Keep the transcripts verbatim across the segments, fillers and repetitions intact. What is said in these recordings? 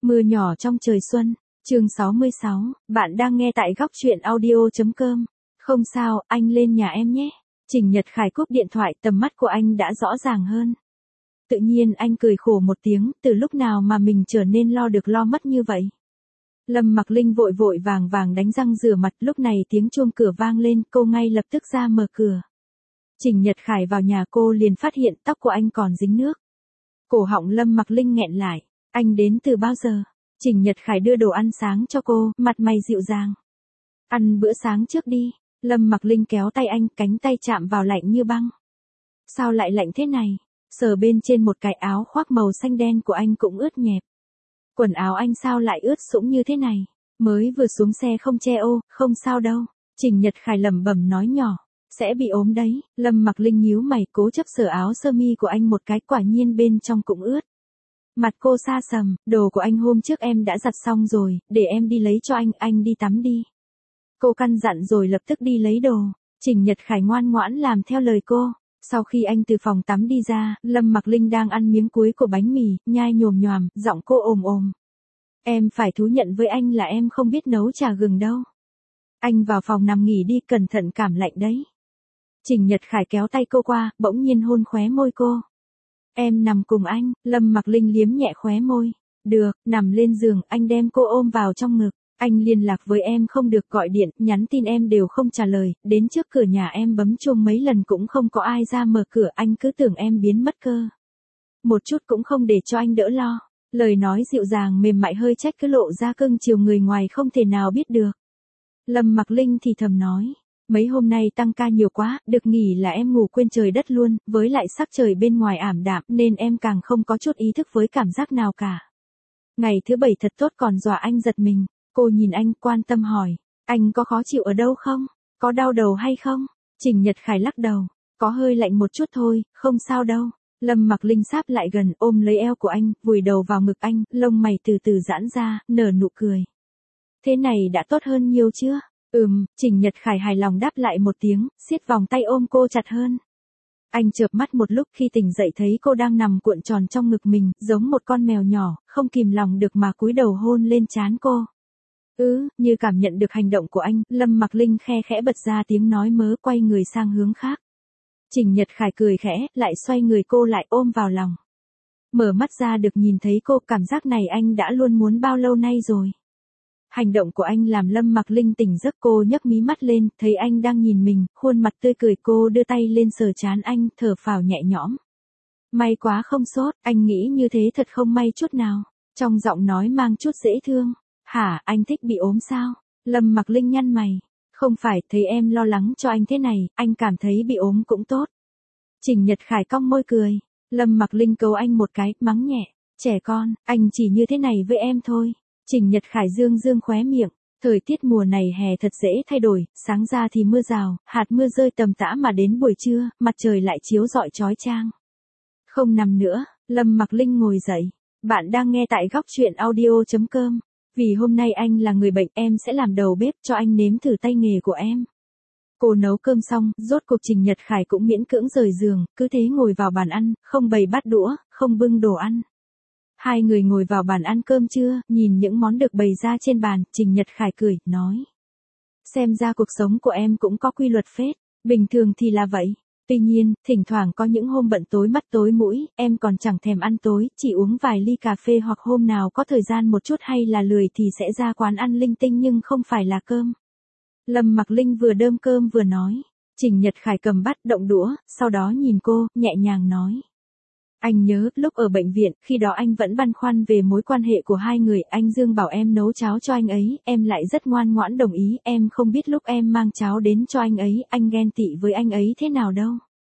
Mưa nhỏ trong trời xuân, chương sáu mươi sáu, bạn đang nghe tại góc truyện audio.com. Không sao, anh lên nhà em nhé. Trình Nhật Khải cúp điện thoại, tầm mắt của anh đã rõ ràng hơn. Tự nhiên anh cười khổ một tiếng, từ lúc nào mà mình trở nên lo được lo mất như vậy. Lâm Mặc Linh vội vội vàng vàng đánh răng rửa mặt, lúc này tiếng chuông cửa vang lên, cô ngay lập tức ra mở cửa. Trình Nhật Khải vào nhà cô liền phát hiện tóc của anh còn dính nước. Cổ họng Lâm Mặc Linh nghẹn lại, anh đến từ bao giờ? Trình Nhật Khải đưa đồ ăn sáng cho cô, mặt mày dịu dàng. Ăn bữa sáng trước đi. Lâm Mặc Linh kéo tay anh, cánh tay chạm vào lạnh như băng. Sao lại lạnh thế này? Sờ bên trên một cái áo khoác màu xanh đen của anh cũng ướt nhẹp. Quần áo anh sao lại ướt sũng như thế này? Mới vừa xuống xe không che ô, không sao đâu. Trình Nhật Khải lẩm bẩm nói nhỏ. Sẽ bị ốm đấy. Lâm Mặc Linh nhíu mày cố chấp sờ áo sơ mi của anh một cái, quả nhiên bên trong cũng ướt. Mặt cô xa sầm, đồ của anh hôm trước em đã giặt xong rồi, để em đi lấy cho anh, anh đi tắm đi. Cô căn dặn rồi lập tức đi lấy đồ. Trình Nhật Khải ngoan ngoãn làm theo lời cô. Sau khi anh từ phòng tắm đi ra, Lâm Mặc Linh đang ăn miếng cuối của bánh mì, nhai nhồm nhoàm, giọng cô ồm ồm. Em phải thú nhận với anh là em không biết nấu trà gừng đâu. Anh vào phòng nằm nghỉ đi, cẩn thận cảm lạnh đấy. Trình Nhật Khải kéo tay cô qua, bỗng nhiên hôn khóe môi cô. Em nằm cùng anh. Lâm Mặc Linh liếm nhẹ khóe môi. Được, nằm lên giường, anh đem cô ôm vào trong ngực. Anh liên lạc với em không được, gọi điện, nhắn tin em đều không trả lời, đến trước cửa nhà em bấm chuông mấy lần cũng không có ai ra mở cửa, anh cứ tưởng em biến mất cơ. Một chút cũng không để cho anh đỡ lo. Lời nói dịu dàng mềm mại hơi trách cứ lộ ra cưng chiều người ngoài không thể nào biết được. Lâm Mặc Linh thì thầm nói. Mấy hôm nay tăng ca nhiều quá, được nghỉ là em ngủ quên trời đất luôn, với lại sắc trời bên ngoài ảm đạm nên em càng không có chút ý thức với cảm giác nào cả. Ngày thứ bảy thật tốt còn dọa anh giật mình. Cô nhìn anh quan tâm hỏi, anh có khó chịu ở đâu không? Có đau đầu hay không? Trình Nhật Khải lắc đầu, có hơi lạnh một chút thôi, không sao đâu. Lâm Mặc Linh sáp lại gần ôm lấy eo của anh, vùi đầu vào ngực anh, lông mày từ từ giãn ra, nở nụ cười. Thế này đã tốt hơn nhiều chưa? Ừm, Trình Nhật Khải hài lòng đáp lại một tiếng, siết vòng tay ôm cô chặt hơn. Anh chợp mắt một lúc khi tỉnh dậy thấy cô đang nằm cuộn tròn trong ngực mình, giống một con mèo nhỏ, không kìm lòng được mà cúi đầu hôn lên trán cô. Ừ, như cảm nhận được hành động của anh, Lâm Mặc Linh khe khẽ bật ra tiếng nói mớ, quay người sang hướng khác. Trình Nhật Khải cười khẽ, lại xoay người cô lại ôm vào lòng. Mở mắt ra được nhìn thấy cô, cảm giác này anh đã luôn muốn bao lâu nay rồi. Hành động của anh làm Lâm Mặc Linh tỉnh giấc, cô nhấc mí mắt lên, thấy anh đang nhìn mình, khuôn mặt tươi cười, cô đưa tay lên sờ trán anh, thở phào nhẹ nhõm. May quá không sốt, anh nghĩ như thế thật không may chút nào. Trong giọng nói mang chút dễ thương. Hả, anh thích bị ốm sao? Lâm Mặc Linh nhăn mày. Không phải, thấy em lo lắng cho anh thế này, anh cảm thấy bị ốm cũng tốt. Trình Nhật Khải cong môi cười. Lâm Mặc Linh cấu anh một cái, mắng nhẹ. Trẻ con, anh chỉ như thế này với em thôi. Trình Nhật Khải dương dương khóe miệng. Thời tiết mùa này hè thật dễ thay đổi, sáng ra thì mưa rào, hạt mưa rơi tầm tã mà đến buổi trưa, mặt trời lại chiếu rọi chói chang. Không nằm nữa, Lâm Mặc Linh ngồi dậy. Bạn đang nghe tại góc truyện audio.com. Vì hôm nay anh là người bệnh, em sẽ làm đầu bếp cho anh nếm thử tay nghề của em. Cô nấu cơm xong, rốt cuộc Trình Nhật Khải cũng miễn cưỡng rời giường, cứ thế ngồi vào bàn ăn, không bày bát đũa, không bưng đồ ăn. Hai người ngồi vào bàn ăn cơm trưa, nhìn những món được bày ra trên bàn, Trình Nhật Khải cười, nói. Xem ra cuộc sống của em cũng có quy luật phết, bình thường thì là vậy. Tuy nhiên, thỉnh thoảng có những hôm bận tối mắt tối mũi, em còn chẳng thèm ăn tối, chỉ uống vài ly cà phê hoặc hôm nào có thời gian một chút hay là lười thì sẽ ra quán ăn linh tinh nhưng không phải là cơm. Lâm Mặc Linh vừa đơm cơm vừa nói. Trình Nhật Khải cầm bát động đũa, sau đó nhìn cô, nhẹ nhàng nói. Anh nhớ, lúc ở bệnh viện, khi đó anh vẫn băn khoăn về mối quan hệ của hai người, anh Dương bảo em nấu cháo cho anh ấy, em lại rất ngoan ngoãn đồng ý, em không biết lúc em mang cháo đến cho anh ấy, anh ghen tị với anh ấy thế nào đâu.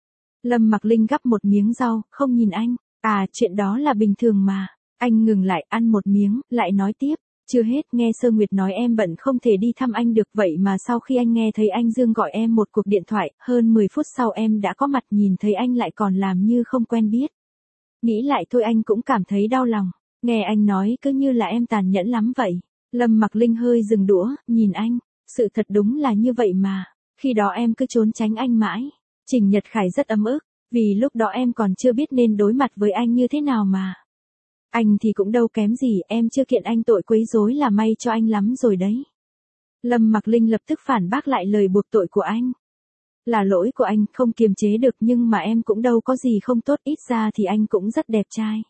Lâm Mặc Linh gắp một miếng rau, không nhìn anh, à, chuyện đó là bình thường mà. Anh ngừng lại, ăn một miếng, lại nói tiếp, chưa hết, nghe Sơ Nguyệt nói em bận không thể đi thăm anh được, vậy mà sau khi anh nghe thấy anh Dương gọi em một cuộc điện thoại, hơn mười phút sau em đã có mặt, nhìn thấy anh lại còn làm như không quen biết. Nghĩ lại thôi anh cũng cảm thấy đau lòng, nghe anh nói cứ như là em tàn nhẫn lắm vậy. Lâm Mặc Linh hơi dừng đũa, nhìn anh, sự thật đúng là như vậy mà, khi đó em cứ trốn tránh anh mãi. Trình Nhật Khải rất ấm ức, vì lúc đó em còn chưa biết nên đối mặt với anh như thế nào mà. Anh thì cũng đâu kém gì, em chưa kiện anh tội quấy rối là may cho anh lắm rồi đấy. Lâm Mặc Linh lập tức phản bác lại lời buộc tội của anh. Là lỗi của anh, không kiềm chế được, nhưng mà em cũng đâu có gì không tốt, ít ra thì anh cũng rất đẹp trai.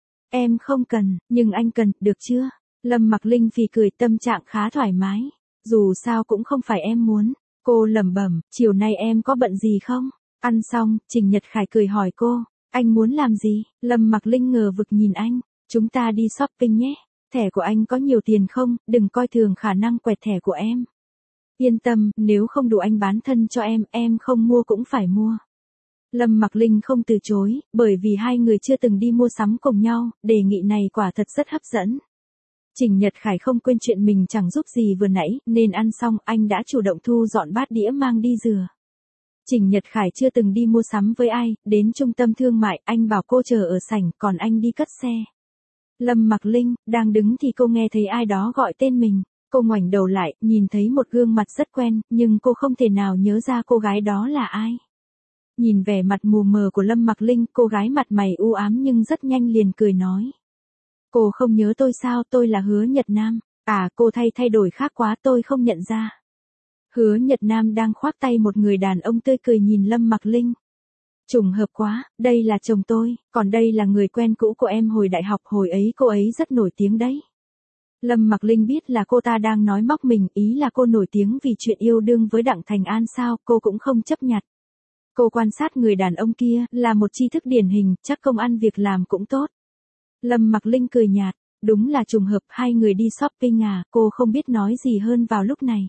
Em không cần, nhưng anh cần, được chưa? Lâm Mặc Linh phì cười, tâm trạng khá thoải mái. Dù sao cũng không phải em muốn. Cô lẩm bẩm, chiều nay em có bận gì không? Ăn xong, Trình Nhật Khải cười hỏi cô, anh muốn làm gì? Lâm Mặc Linh ngờ vực nhìn anh, chúng ta đi shopping nhé. Thẻ của anh có nhiều tiền không? Đừng coi thường khả năng quẹt thẻ của em. Yên tâm, nếu không đủ anh bán thân cho em, em không mua cũng phải mua. Lâm Mặc Linh không từ chối, bởi vì hai người chưa từng đi mua sắm cùng nhau, đề nghị này quả thật rất hấp dẫn. Trình Nhật Khải không quên chuyện mình chẳng giúp gì vừa nãy, nên ăn xong anh đã chủ động thu dọn bát đĩa mang đi rửa. Trình Nhật Khải chưa từng đi mua sắm với ai, đến trung tâm thương mại, anh bảo cô chờ ở sảnh, còn anh đi cất xe. Lâm Mặc Linh, đang đứng thì cô nghe thấy ai đó gọi tên mình. Cô ngoảnh đầu lại, nhìn thấy một gương mặt rất quen, nhưng cô không thể nào nhớ ra cô gái đó là ai. Nhìn vẻ mặt mù mờ của Lâm Mặc Linh, cô gái mặt mày u ám nhưng rất nhanh liền cười nói. Cô không nhớ tôi sao, tôi là Hứa Nhật Nam. À, cô thay thay đổi khác quá, tôi không nhận ra. Hứa Nhật Nam đang khoác tay một người đàn ông tươi cười nhìn Lâm Mặc Linh. Trùng hợp quá, đây là chồng tôi, còn đây là người quen cũ của em hồi đại học, hồi ấy cô ấy rất nổi tiếng đấy. Lâm Mặc Linh biết là cô ta đang nói móc mình, ý là cô nổi tiếng vì chuyện yêu đương với Đặng Thành An sao, cô cũng không chấp nhặt. Cô quan sát người đàn ông kia, là một tri thức điển hình, chắc công ăn việc làm cũng tốt. Lâm Mặc Linh cười nhạt, đúng là trùng hợp, hai người đi shopping à, cô không biết nói gì hơn vào lúc này.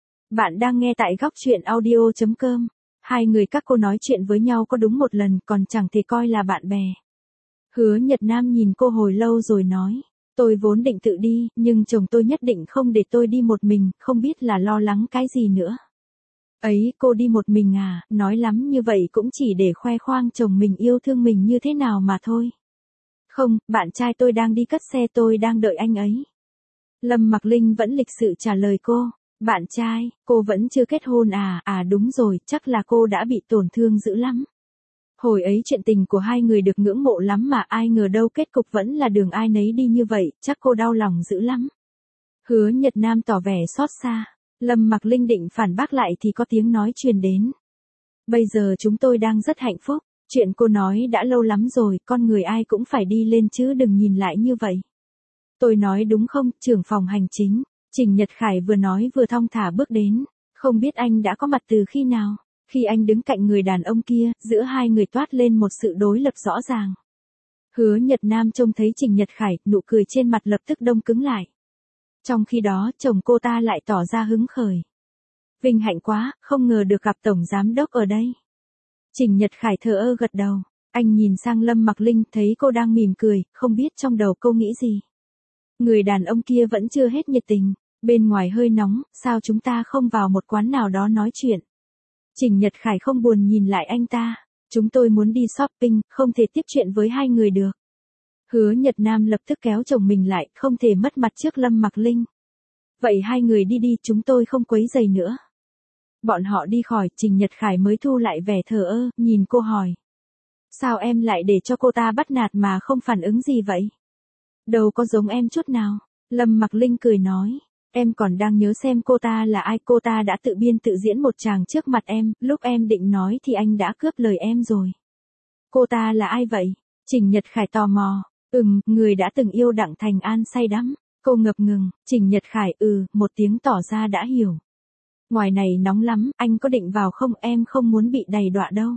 Bạn đang nghe tại góc truyện audio chấm com. Hai người các cô nói chuyện với nhau có đúng một lần, còn chẳng thể coi là bạn bè. Hứa Nhật Nam nhìn cô hồi lâu rồi nói, tôi vốn định tự đi, nhưng chồng tôi nhất định không để tôi đi một mình, không biết là lo lắng cái gì nữa. Ấy, cô đi một mình à, nói lắm như vậy cũng chỉ để khoe khoang chồng mình yêu thương mình như thế nào mà thôi. Không, bạn trai tôi đang đi cất xe, tôi đang đợi anh ấy. Lâm Mặc Linh vẫn lịch sự trả lời cô, bạn trai, cô vẫn chưa kết hôn à, à đúng rồi, chắc là cô đã bị tổn thương dữ lắm. Hồi ấy chuyện tình của hai người được ngưỡng mộ lắm mà ai ngờ đâu kết cục vẫn là đường ai nấy đi như vậy, chắc cô đau lòng dữ lắm. Hứa Nhật Nam tỏ vẻ xót xa, Lâm Mặc Linh định phản bác lại thì có tiếng nói truyền đến. Bây giờ chúng tôi đang rất hạnh phúc, chuyện cô nói đã lâu lắm rồi, con người ai cũng phải đi lên chứ đừng nhìn lại như vậy. Tôi nói đúng không, trưởng phòng hành chính, Trình Nhật Khải vừa nói vừa thong thả bước đến, không biết anh đã có mặt từ khi nào. Khi anh đứng cạnh người đàn ông kia, giữa hai người toát lên một sự đối lập rõ ràng. Hứa Nhật Nam trông thấy Trình Nhật Khải, nụ cười trên mặt lập tức đông cứng lại. Trong khi đó, chồng cô ta lại tỏ ra hứng khởi. Vinh hạnh quá, không ngờ được gặp Tổng Giám Đốc ở đây. Trình Nhật Khải thờ ơ gật đầu, anh nhìn sang Lâm Mặc Linh thấy cô đang mỉm cười, không biết trong đầu cô nghĩ gì. Người đàn ông kia vẫn chưa hết nhiệt tình, bên ngoài hơi nóng, sao chúng ta không vào một quán nào đó nói chuyện. Trình Nhật Khải không buồn nhìn lại anh ta, chúng tôi muốn đi shopping, không thể tiếp chuyện với hai người được. Hứa Nhật Nam lập tức kéo chồng mình lại, không thể mất mặt trước Lâm Mặc Linh. Vậy hai người đi đi, chúng tôi không quấy rầy nữa. Bọn họ đi khỏi, Trình Nhật Khải mới thu lại vẻ thờ ơ, nhìn cô hỏi. Sao em lại để cho cô ta bắt nạt mà không phản ứng gì vậy? Đâu có giống em chút nào. Lâm Mặc Linh cười nói. Em còn đang nhớ xem cô ta là ai, cô ta đã tự biên tự diễn một tràng trước mặt em, lúc em định nói thì anh đã cướp lời em rồi. Cô ta là ai vậy? Trình Nhật Khải tò mò. Ừm, người đã từng yêu Đặng Thành An say đắm. Cô ngập ngừng, Trình Nhật Khải ừ, một tiếng tỏ ra đã hiểu. Ngoài này nóng lắm, anh có định vào không, em không muốn bị đầy đọa đâu.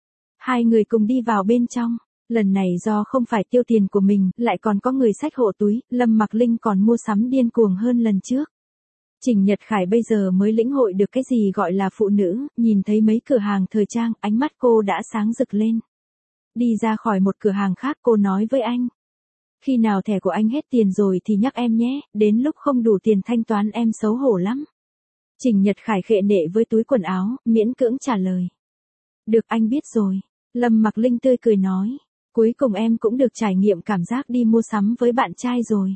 Hai người cùng đi vào bên trong. Lần này do không phải tiêu tiền của mình, lại còn có người xách hộ túi, Lâm Mặc Linh còn mua sắm điên cuồng hơn lần trước. Trình Nhật Khải bây giờ mới lĩnh hội được cái gì gọi là phụ nữ, nhìn thấy mấy cửa hàng thời trang, ánh mắt cô đã sáng rực lên. Đi ra khỏi một cửa hàng khác cô nói với anh. Khi nào thẻ của anh hết tiền rồi thì nhắc em nhé, đến lúc không đủ tiền thanh toán em xấu hổ lắm. Trình Nhật Khải khệ nệ với túi quần áo, miễn cưỡng trả lời. Được anh biết rồi. Lâm Mặc Linh tươi cười nói. Cuối cùng em cũng được trải nghiệm cảm giác đi mua sắm với bạn trai rồi.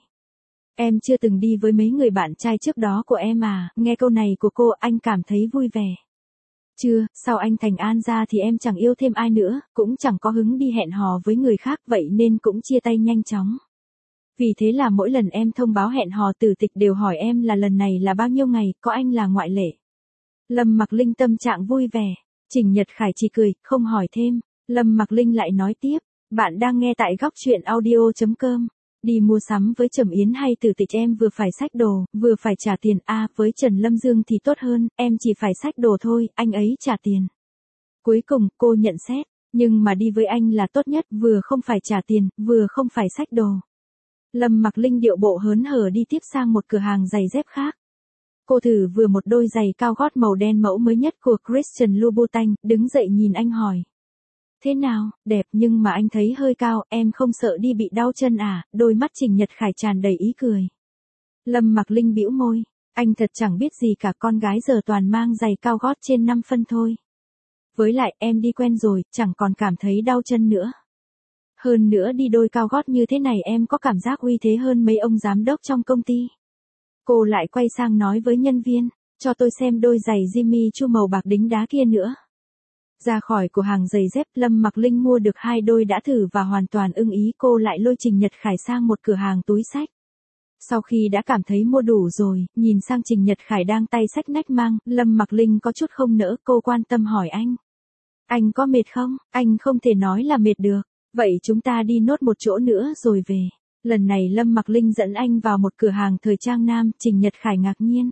Em chưa từng đi với mấy người bạn trai trước đó của em à, nghe câu này của cô anh cảm thấy vui vẻ. Chưa, sau anh Thành An ra thì em chẳng yêu thêm ai nữa, cũng chẳng có hứng đi hẹn hò với người khác vậy nên cũng chia tay nhanh chóng. Vì thế là mỗi lần em thông báo hẹn hò tử tịch đều hỏi em là lần này là bao nhiêu ngày, có anh là ngoại lệ. Lâm Mặc Linh tâm trạng vui vẻ. Trình Nhật Khải chỉ cười, không hỏi thêm. Lâm Mặc Linh lại nói tiếp, bạn đang nghe tại góc truyện audio.com. Đi mua sắm với Trầm Yến hay Tử Tịch em vừa phải xách đồ, vừa phải trả tiền. A à, với Trần Lâm Dương thì tốt hơn, em chỉ phải xách đồ thôi, anh ấy trả tiền. Cuối cùng, cô nhận xét, nhưng mà đi với anh là tốt nhất, vừa không phải trả tiền, vừa không phải xách đồ. Lâm Mặc Linh điệu bộ hớn hở đi tiếp sang một cửa hàng giày dép khác. Cô thử vừa một đôi giày cao gót màu đen mẫu mới nhất của Christian Louboutin, đứng dậy nhìn anh hỏi. Thế nào, đẹp nhưng mà anh thấy hơi cao, em không sợ đi bị đau chân à? Đôi mắt Trình Nhật Khải tràn đầy ý cười. Lâm Mặc Linh bĩu môi, anh thật chẳng biết gì cả, con gái giờ toàn mang giày cao gót trên năm phân thôi. Với lại em đi quen rồi, chẳng còn cảm thấy đau chân nữa. Hơn nữa đi đôi cao gót như thế này em có cảm giác uy thế hơn mấy ông giám đốc trong công ty. Cô lại quay sang nói với nhân viên, cho tôi xem đôi giày Jimmy Choo màu bạc đính đá kia nữa. Ra khỏi cửa hàng giày dép, Lâm Mặc Linh mua được hai đôi đã thử và hoàn toàn ưng ý, cô lại lôi Trình Nhật Khải sang một cửa hàng túi xách. Sau khi đã cảm thấy mua đủ rồi, nhìn sang Trình Nhật Khải đang tay xách nách mang, Lâm Mặc Linh có chút không nỡ, cô quan tâm hỏi anh. Anh có mệt không? Anh không thể nói là mệt được. Vậy chúng ta đi nốt một chỗ nữa rồi về. Lần này Lâm Mặc Linh dẫn anh vào một cửa hàng thời trang nam, Trình Nhật Khải ngạc nhiên.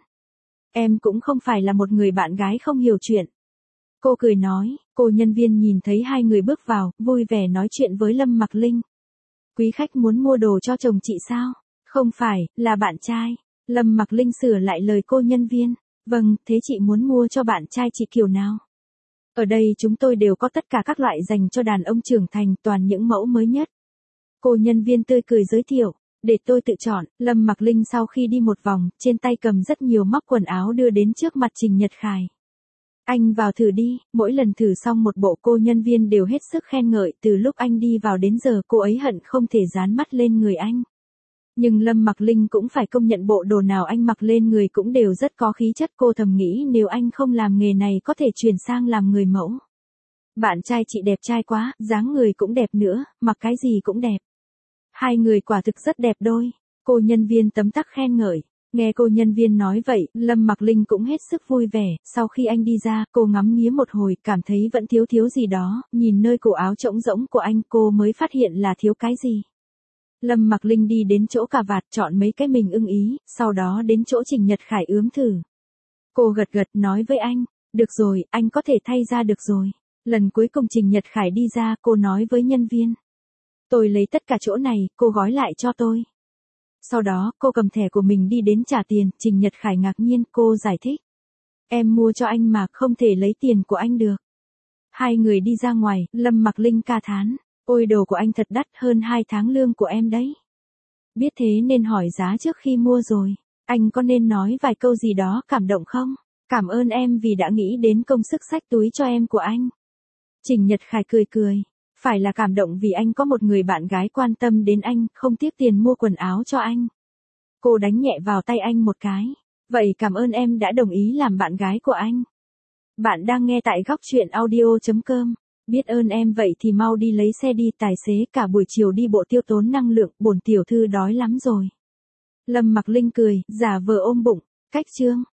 Em cũng không phải là một người bạn gái không hiểu chuyện. Cô cười nói, cô nhân viên nhìn thấy hai người bước vào, vui vẻ nói chuyện với Lâm Mặc Linh. Quý khách muốn mua đồ cho chồng chị sao? Không phải, là bạn trai. Lâm Mặc Linh sửa lại lời cô nhân viên. Vâng, thế chị muốn mua cho bạn trai chị kiểu nào? Ở đây chúng tôi đều có tất cả các loại dành cho đàn ông trưởng thành, toàn những mẫu mới nhất. Cô nhân viên tươi cười giới thiệu, để tôi tự chọn. Lâm Mặc Linh sau khi đi một vòng, trên tay cầm rất nhiều móc quần áo đưa đến trước mặt Trình Nhật Khải. Anh vào thử đi, mỗi lần thử xong một bộ cô nhân viên đều hết sức khen ngợi, từ lúc anh đi vào đến giờ cô ấy hận không thể dán mắt lên người anh. Nhưng Lâm Mặc Linh cũng phải công nhận bộ đồ nào anh mặc lên người cũng đều rất có khí chất, cô thầm nghĩ nếu anh không làm nghề này có thể chuyển sang làm người mẫu. Bạn trai chị đẹp trai quá, dáng người cũng đẹp nữa, mặc cái gì cũng đẹp. Hai người quả thực rất đẹp đôi, cô nhân viên tấm tắc khen ngợi. Nghe cô nhân viên nói vậy, Lâm Mặc Linh cũng hết sức vui vẻ, sau khi anh đi ra, cô ngắm nghía một hồi, cảm thấy vẫn thiếu thiếu gì đó, nhìn nơi cổ áo trống rỗng của anh cô mới phát hiện là thiếu cái gì. Lâm Mặc Linh đi đến chỗ cà vạt chọn mấy cái mình ưng ý, sau đó đến chỗ Trình Nhật Khải ướm thử. Cô gật gật nói với anh, được rồi, anh có thể thay ra được rồi. Lần cuối cùng Trình Nhật Khải đi ra, cô nói với nhân viên. Tôi lấy tất cả chỗ này, cô gói lại cho tôi. Sau đó, cô cầm thẻ của mình đi đến trả tiền, Trình Nhật Khải ngạc nhiên, cô giải thích. Em mua cho anh mà, không thể lấy tiền của anh được. Hai người đi ra ngoài, Lâm Mặc Linh ca thán. Ôi đồ của anh thật đắt, hơn hai tháng lương của em đấy. Biết thế nên hỏi giá trước khi mua rồi. Anh có nên nói vài câu gì đó cảm động không? Cảm ơn em vì đã nghĩ đến công sức xách túi cho em của anh. Trình Nhật Khải cười cười. Phải là cảm động vì anh có một người bạn gái quan tâm đến anh, không tiếc tiền mua quần áo cho anh. Cô đánh nhẹ vào tay anh một cái. Vậy cảm ơn em đã đồng ý làm bạn gái của anh. Bạn đang nghe tại góc truyện audio.com. Biết ơn em vậy thì mau đi lấy xe đi, tài xế cả buổi chiều đi bộ tiêu tốn năng lượng, bổn tiểu thư đói lắm rồi. Lâm Mặc Linh cười, giả vờ ôm bụng, cách chương.